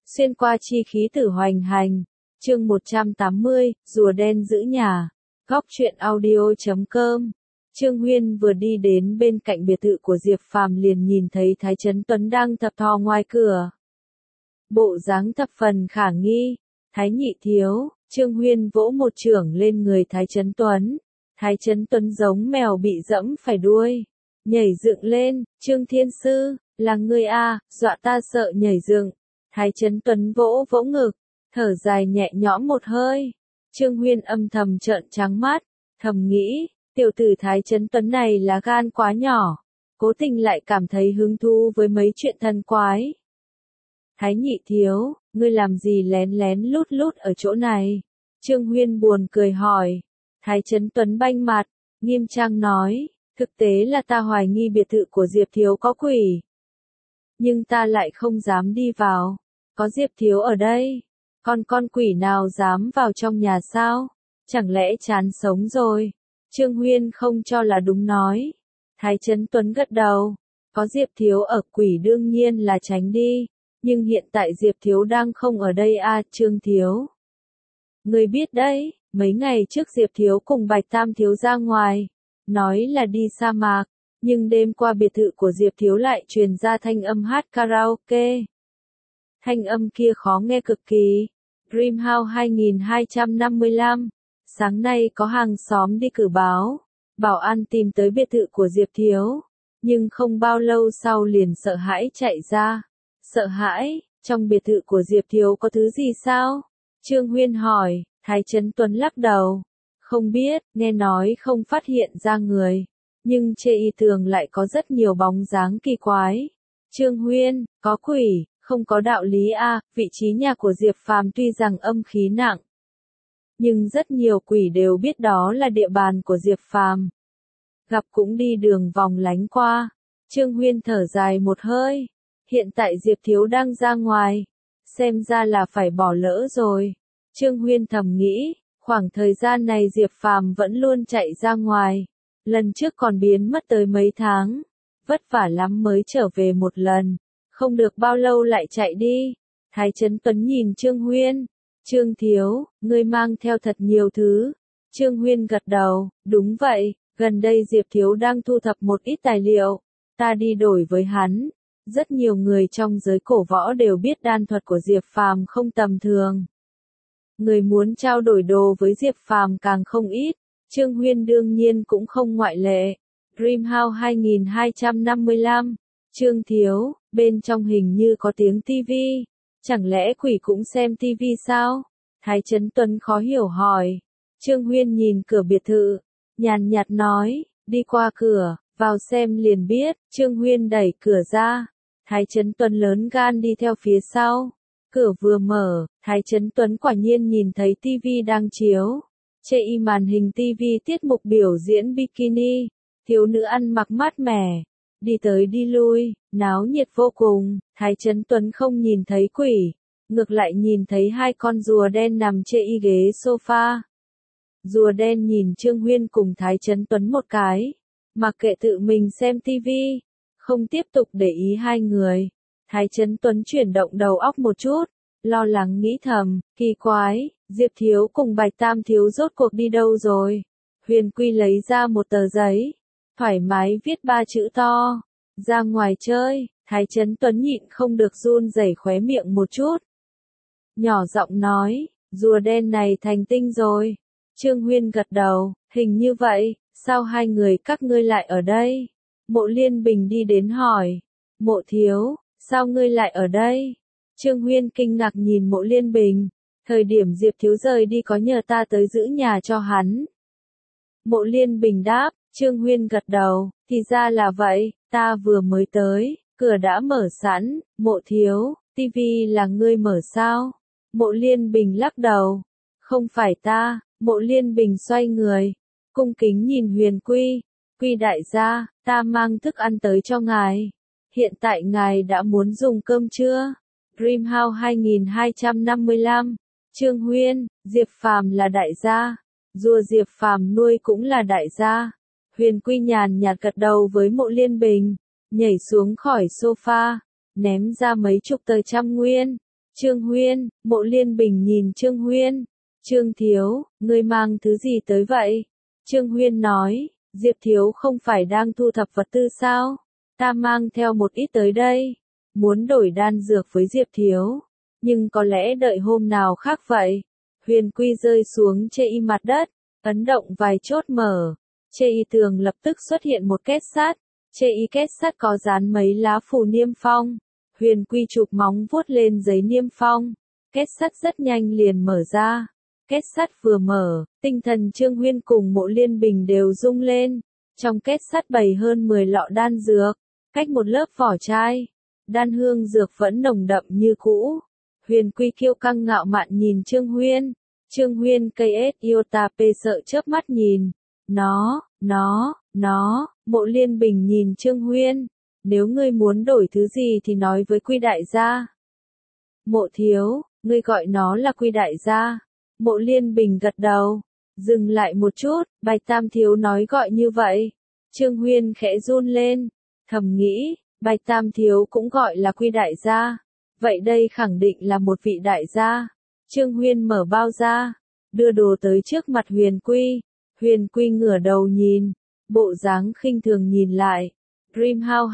xuyên qua chi khí tử hoành hành. Chương 180, rùa đen giữ nhà. Góc truyện audio.com. Trương Huyên vừa đi đến bên cạnh biệt thự của Diệp Phàm liền nhìn thấy Thái Chấn Tuấn đang thập thò ngoài cửa. Bộ dáng thập phần khả nghi. Thái nhị thiếu, Trương Huyên vỗ một chưởng lên người Thái Chấn Tuấn. Thái Chấn Tuấn giống mèo bị dẫm phải đuôi. Nhảy dựng lên, Trương Thiên Sư, là ngươi a, dọa ta sợ nhảy dựng. Thái Chấn Tuấn vỗ vỗ ngực, thở dài nhẹ nhõm một hơi. Trương Huyên âm thầm trợn trắng mắt, thầm nghĩ, tiểu tử Thái Chấn Tuấn này là gan quá nhỏ, cố tình lại cảm thấy hứng thú với mấy chuyện thần quái. Thái nhị thiếu, ngươi làm gì lén lén lút lút ở chỗ này? Trương Huyên buồn cười hỏi. Thái Chấn Tuấn banh mặt, nghiêm trang nói, thực tế là ta hoài nghi biệt thự của Diệp thiếu có quỷ. Nhưng ta lại không dám đi vào, có Diệp thiếu ở đây, con quỷ nào dám vào trong nhà sao? Chẳng lẽ chán sống rồi? Trương Huyên không cho là đúng nói. Thái Chấn Tuấn gật đầu, có Diệp thiếu ở quỷ đương nhiên là tránh đi, nhưng hiện tại Diệp thiếu đang không ở đây a, Trương thiếu. Ngươi biết đấy, mấy ngày trước Diệp thiếu cùng Bạch Tam thiếu ra ngoài, nói là đi sa mạc, nhưng đêm qua biệt thự của Diệp thiếu lại truyền ra thanh âm hát karaoke. Thanh âm kia khó nghe cực kỳ. Dreamhouse 2255. Sáng nay có hàng xóm đi cử báo, bảo an tìm tới biệt thự của Diệp thiếu, nhưng không bao lâu sau liền sợ hãi chạy ra. Sợ hãi, trong biệt thự của Diệp thiếu có thứ gì sao? Trương Huyên hỏi. Thái Chấn Tuấn lắc đầu. Không biết, nghe nói không phát hiện ra người, nhưng trên y tường lại có rất nhiều bóng dáng kỳ quái. Trương Huyên, có quỷ, không có đạo lý a, vị trí nhà của Diệp Phàm tuy rằng âm khí nặng, nhưng rất nhiều quỷ đều biết đó là địa bàn của Diệp Phàm. Gặp cũng đi đường vòng lánh qua. Trương Huyên thở dài một hơi. Hiện tại Diệp thiếu đang ra ngoài, xem ra là phải bỏ lỡ rồi. Trương Huyên thầm nghĩ, khoảng thời gian này Diệp Phàm vẫn luôn chạy ra ngoài, lần trước còn biến mất tới mấy tháng, vất vả lắm mới trở về một lần, không được bao lâu lại chạy đi. Thái Chấn Tuấn nhìn Trương Huyên, Trương thiếu, ngươi mang theo thật nhiều thứ. Trương Huyên gật đầu, đúng vậy, gần đây Diệp thiếu đang thu thập một ít tài liệu, ta đi đổi với hắn. Rất nhiều người trong giới cổ võ đều biết đan thuật của Diệp Phàm không tầm thường. Người muốn trao đổi đồ với Diệp Phàm càng không ít, Trương Huyên đương nhiên cũng không ngoại lệ. Dreamhouse 2255. Trương thiếu, bên trong hình như có tiếng tivi, chẳng lẽ quỷ cũng xem tivi sao? Thái Chấn Tuấn khó hiểu hỏi. Trương Huyên nhìn cửa biệt thự, nhàn nhạt nói, đi qua cửa, vào xem liền biết. Trương Huyên đẩy cửa ra, Thái Chấn Tuấn lớn gan đi theo phía sau. Cửa vừa mở, Thái Chấn Tuấn quả nhiên nhìn thấy tivi đang chiếu. Trên màn hình tivi tiết mục biểu diễn bikini, thiếu nữ ăn mặc mát mẻ, đi tới đi lui, náo nhiệt vô cùng. Thái Chấn Tuấn không nhìn thấy quỷ, ngược lại nhìn thấy hai con rùa đen nằm trên ghế sofa. Rùa đen nhìn Trương Huyên cùng Thái Chấn Tuấn một cái, mặc kệ tự mình xem tivi, không tiếp tục để ý hai người. Thái Chấn Tuấn chuyển động đầu óc một chút, lo lắng nghĩ thầm, kỳ quái, Diệp thiếu cùng Bạch Tam thiếu rốt cuộc đi đâu rồi? Huyền Quy lấy ra một tờ giấy, thoải mái viết 3 chữ to, ra ngoài chơi. Thái Chấn Tuấn nhịn không được run rẩy khóe miệng một chút. Nhỏ giọng nói, rùa đen này thành tinh rồi. Trương Huyên gật đầu, hình như vậy, sao hai người các ngươi lại ở đây? Mộ Liên Bình đi đến hỏi, Mộ thiếu, sao ngươi lại ở đây? Trương Huyên kinh ngạc nhìn Mộ Liên Bình, thời điểm Diệp thiếu rời đi có nhờ ta tới giữ nhà cho hắn. Mộ Liên Bình đáp. Trương Huyên gật đầu, thì ra là vậy, ta vừa mới tới, cửa đã mở sẵn. Mộ thiếu, tivi là ngươi mở sao? Mộ Liên Bình lắc đầu, không phải ta. Mộ Liên Bình xoay người, cung kính nhìn Huyền Quy, Quy đại gia, ta mang thức ăn tới cho ngài. Hiện tại ngài đã muốn dùng cơm chưa? Dreamhouse 2255. Trương Huyên, Diệp Phàm là đại gia, rùa Diệp Phàm nuôi cũng là đại gia. Huyền Quy nhàn nhạt gật đầu với Mộ Liên Bình, nhảy xuống khỏi sofa, ném ra mấy chục tờ trăm nguyên. Trương Huyên, Mộ Liên Bình nhìn Trương Huyên. Trương Thiếu, ngươi mang thứ gì tới vậy? Trương Huyên nói, Diệp Thiếu không phải đang thu thập vật tư sao? Ta mang theo một ít tới đây. Muốn đổi đan dược với Diệp Thiếu. Nhưng có lẽ đợi hôm nào khác vậy. Huyền Quy rơi xuống chê y mặt đất. Ấn động vài chốt mở. Chê y tường lập tức xuất hiện một kết sắt. Chê y kết sắt có dán mấy lá phù niêm phong. Huyền Quy chụp móng vuốt lên giấy niêm phong. Kết sắt rất nhanh liền mở ra. Kết sắt vừa mở, tinh thần Trương Huyên cùng Mộ Liên Bình đều rung lên. Trong kết sắt bày hơn 10 lọ đan dược, cách một lớp vỏ chai. Đan hương dược vẫn nồng đậm như cũ. Huyền Quy kiêu căng ngạo mạn nhìn Trương Huyên. Trương Huyên KS Iota P sợ chớp mắt nhìn. Nó, Mộ Liên Bình nhìn Trương Huyên. Nếu ngươi muốn đổi thứ gì thì nói với Quy đại gia. Mộ Thiếu, ngươi gọi nó là Quy đại gia. Mộ Liên Bình gật đầu. Dừng lại một chút, Bạch Tam Thiếu nói gọi như vậy. Trương Huyên khẽ run lên. Thầm nghĩ, Bạch Tam Thiếu cũng gọi là Quy đại gia. Vậy đây khẳng định là một vị đại gia. Trương Huyên mở bao ra, đưa đồ tới trước mặt Huyền Quy. Huyền Quy ngửa đầu nhìn, bộ dáng khinh thường nhìn lại. Dreamhouse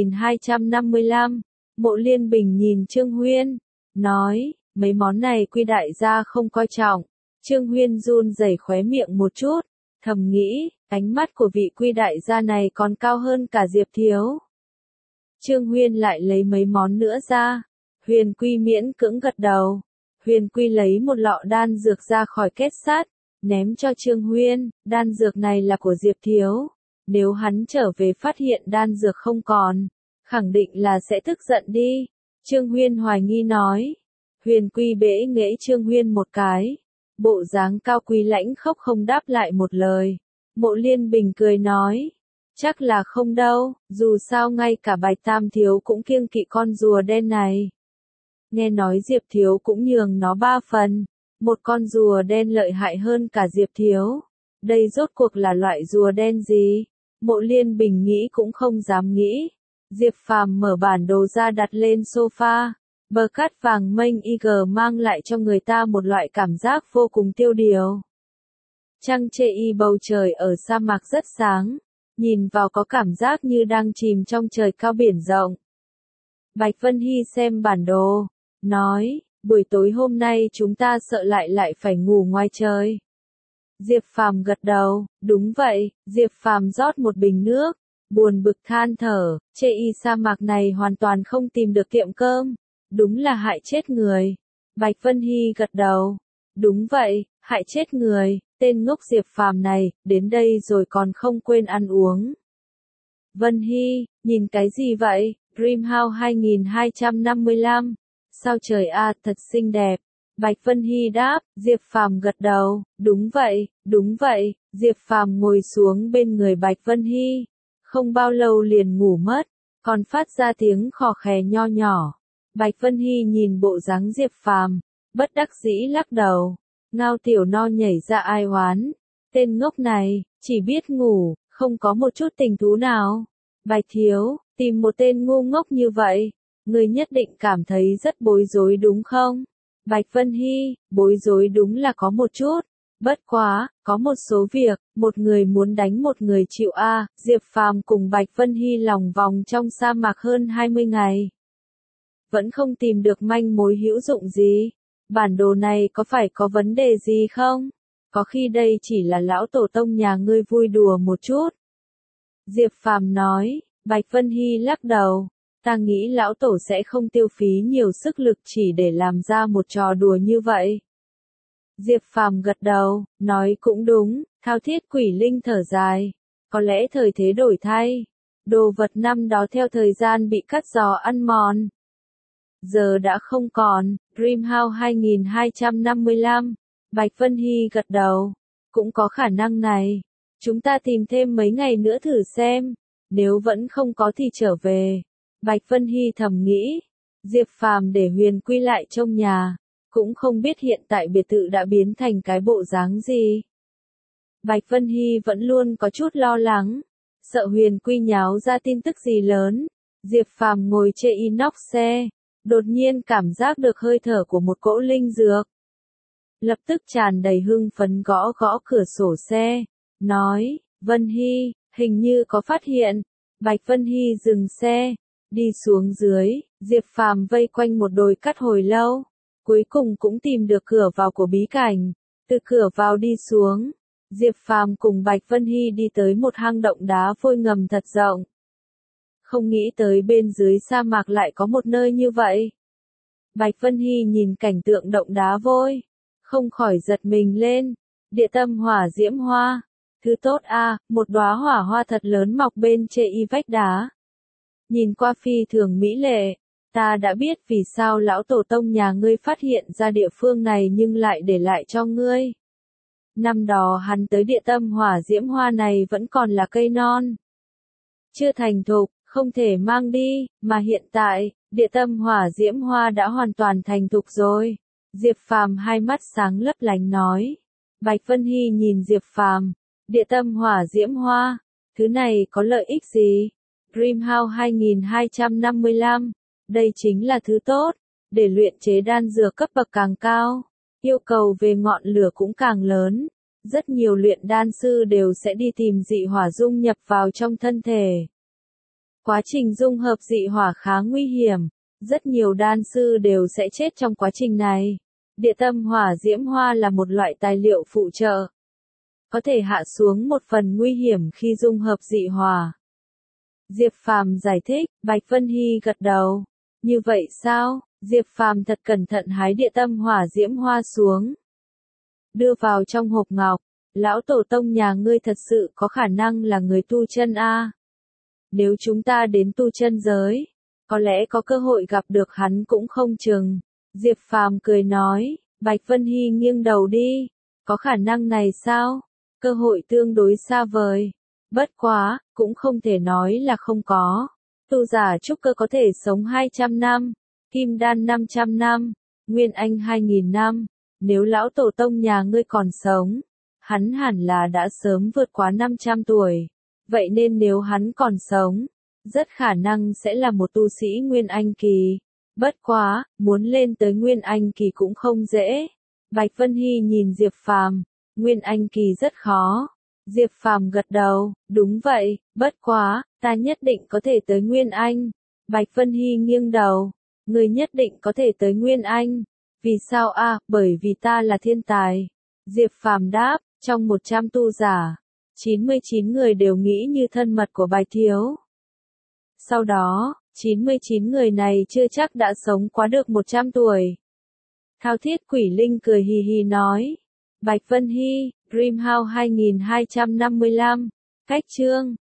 2255. Mộ Liên Bình nhìn Trương Huyên, nói, mấy món này Quy đại gia không coi trọng. Trương Huyên run rẩy khóe miệng một chút, thầm nghĩ, ánh mắt của vị Quy đại gia này còn cao hơn cả Diệp Thiếu. Trương Huyên lại lấy mấy món nữa ra. Huyền Quy miễn cưỡng gật đầu. Huyền Quy lấy một lọ đan dược ra khỏi kết sắt, ném cho Trương Huyên, đan dược này là của Diệp Thiếu. Nếu hắn trở về phát hiện đan dược không còn, khẳng định là sẽ tức giận đi. Trương Huyên hoài nghi nói. Huyền Quy bẽ nghễ Trương Huyên một cái. Bộ dáng cao quý lãnh khốc không đáp lại một lời. Mộ Liên Bình cười nói. Chắc là không đâu, dù sao ngay cả Bạch Tam Thiếu cũng kiêng kỵ con rùa đen này. Nghe nói Diệp Thiếu cũng nhường nó 3 phần. Một con rùa đen lợi hại hơn cả Diệp Thiếu. Đây rốt cuộc là loại rùa đen gì? Mộ Liên Bình nghĩ cũng không dám nghĩ. Diệp Phàm mở bản đồ ra đặt lên sofa. Bờ cát vàng mênh IG mang lại cho người ta một loại cảm giác vô cùng tiêu điều. Trăng chê y bầu trời ở sa mạc rất sáng. Nhìn vào có cảm giác như đang chìm trong trời cao biển rộng. Bạch Vân Hy xem bản đồ. Nói, buổi tối hôm nay chúng ta sợ lại phải ngủ ngoài trời. Diệp Phàm gật đầu, đúng vậy. Diệp Phàm rót một bình nước, buồn bực than thở, chê y sa mạc này hoàn toàn không tìm được tiệm cơm. Đúng là hại chết người. Bạch Vân Hy gật đầu. Đúng vậy, hại chết người, tên ngốc Diệp Phàm này, đến đây rồi còn không quên ăn uống. Vân Hy, nhìn cái gì vậy? Dreamhouse 2255. Sao trời a, thật xinh đẹp. Bạch Vân Hy đáp, Diệp Phàm gật đầu, đúng vậy. Diệp Phàm ngồi xuống bên người Bạch Vân Hy. Không bao lâu liền ngủ mất, còn phát ra tiếng khò khè nho nhỏ. Bạch Vân Hy nhìn bộ dáng Diệp Phàm, bất đắc dĩ lắc đầu. Ngao Tiểu No nhảy ra ai oán. Tên ngốc này, chỉ biết ngủ, không có một chút tình thú nào. Bạch Thiếu, tìm một tên ngu ngốc như vậy, người nhất định cảm thấy rất bối rối đúng không? Bạch Vân Hy, bối rối đúng là có một chút. Bất quá, có một số việc, một người muốn đánh một người chịu a. Diệp Phàm cùng Bạch Vân Hy lòng vòng trong sa mạc hơn 20 ngày. Vẫn không tìm được manh mối hữu dụng gì. Bản đồ này có phải có vấn đề gì không? Có khi đây chỉ là lão tổ tông nhà ngươi vui đùa một chút. Diệp Phàm nói. Bạch Vân Hy lắc đầu. Ta nghĩ lão tổ sẽ không tiêu phí nhiều sức lực chỉ để làm ra một trò đùa như vậy. Diệp Phàm gật đầu, nói cũng đúng. Thao Thiết Quỷ Linh thở dài. Có lẽ thời thế đổi thay. Đồ vật năm đó theo thời gian bị cắt giò ăn mòn. Giờ đã không còn. Dreamhouse 2255. Bạch Vân Hy gật đầu. Cũng có khả năng này. Chúng ta tìm thêm mấy ngày nữa thử xem. Nếu vẫn không có thì trở về. Bạch Vân Hy thầm nghĩ. Diệp Phàm để Huyền Quy lại trong nhà. Cũng không biết hiện tại biệt thự đã biến thành cái bộ dáng gì. Bạch Vân Hy vẫn luôn có chút lo lắng. Sợ Huyền Quy nháo ra tin tức gì lớn. Diệp Phàm ngồi chê inox xe. đột nhiên cảm giác được hơi thở của một cỗ linh dược. Lập tức tràn đầy hưng phấn gõ gõ cửa sổ xe, nói, Vân Hy, hình như có phát hiện. Bạch Vân Hy dừng xe, đi xuống dưới, Diệp Phàm vây quanh một đồi cắt hồi lâu, cuối cùng cũng tìm được cửa vào của bí cảnh, từ cửa vào đi xuống. Diệp Phàm cùng Bạch Vân Hy đi tới một hang động đá vôi ngầm thật rộng. Không nghĩ tới bên dưới sa mạc lại có một nơi như vậy. Bạch Vân Hy nhìn cảnh tượng động đá vôi, không khỏi giật mình lên. Địa tâm hỏa diễm hoa, thứ tốt a, một đóa hỏa hoa thật lớn mọc bên trên y vách đá. Nhìn qua phi thường mỹ lệ, ta đã biết vì sao lão tổ tông nhà ngươi phát hiện ra địa phương này nhưng lại để lại cho ngươi. Năm đó hắn tới địa tâm hỏa diễm hoa này vẫn còn là cây non, chưa thành thục, không thể mang đi, mà hiện tại, địa tâm hỏa diễm hoa đã hoàn toàn thành thục rồi. Diệp Phàm hai mắt sáng lấp lánh nói. Bạch Vân Hy nhìn Diệp Phàm, địa tâm hỏa diễm hoa, thứ này có lợi ích gì? Dreamhouse 2255, đây chính là thứ tốt, để luyện chế đan dược cấp bậc càng cao, yêu cầu về ngọn lửa cũng càng lớn. Rất nhiều luyện đan sư đều sẽ đi tìm dị hỏa dung nhập vào trong thân thể. Quá trình dung hợp dị hỏa khá nguy hiểm, rất nhiều đan sư đều sẽ chết trong quá trình này. Địa tâm hỏa diễm hoa là một loại tài liệu phụ trợ, có thể hạ xuống một phần nguy hiểm khi dung hợp dị hỏa. Diệp Phàm giải thích, Bạch Vân Hy gật đầu. Như vậy sao? Diệp Phàm thật cẩn thận hái địa tâm hỏa diễm hoa xuống, đưa vào trong hộp ngọc. Lão tổ tông nhà ngươi thật sự có khả năng là người tu chân a. Nếu chúng ta đến tu chân giới, có lẽ có cơ hội gặp được hắn cũng không chừng. Diệp Phàm cười nói, Bạch Vân Hy nghiêng đầu đi. Có khả năng này sao? Cơ hội tương đối xa vời. Bất quá, cũng không thể nói là không có. Tu giả trúc cơ có thể sống 200 năm, kim đan 500 năm, nguyên anh 2000 năm. Nếu lão tổ tông nhà ngươi còn sống, hắn hẳn là đã sớm vượt quá 500 tuổi. Vậy nên nếu hắn còn sống, rất khả năng sẽ là một tu sĩ nguyên anh kỳ. Bất quá, muốn lên tới nguyên anh kỳ cũng không dễ. Bạch Vân Hy nhìn Diệp Phàm, nguyên anh kỳ rất khó. Diệp Phàm gật đầu, đúng vậy, bất quá, ta nhất định có thể tới nguyên anh. Bạch Vân Hy nghiêng đầu, người nhất định có thể tới nguyên anh. Vì sao a? Bởi vì ta là thiên tài. Diệp Phàm đáp, trong 100 tu giả, 99 người đều nghĩ như thân mật của Bạch Thiếu. Sau đó, 99 người này chưa chắc đã sống quá được 100 tuổi. Thao Thiết Quỷ Linh cười hì hì nói. Bạch Vân Hy, Dreamhouse 2255, cách chương.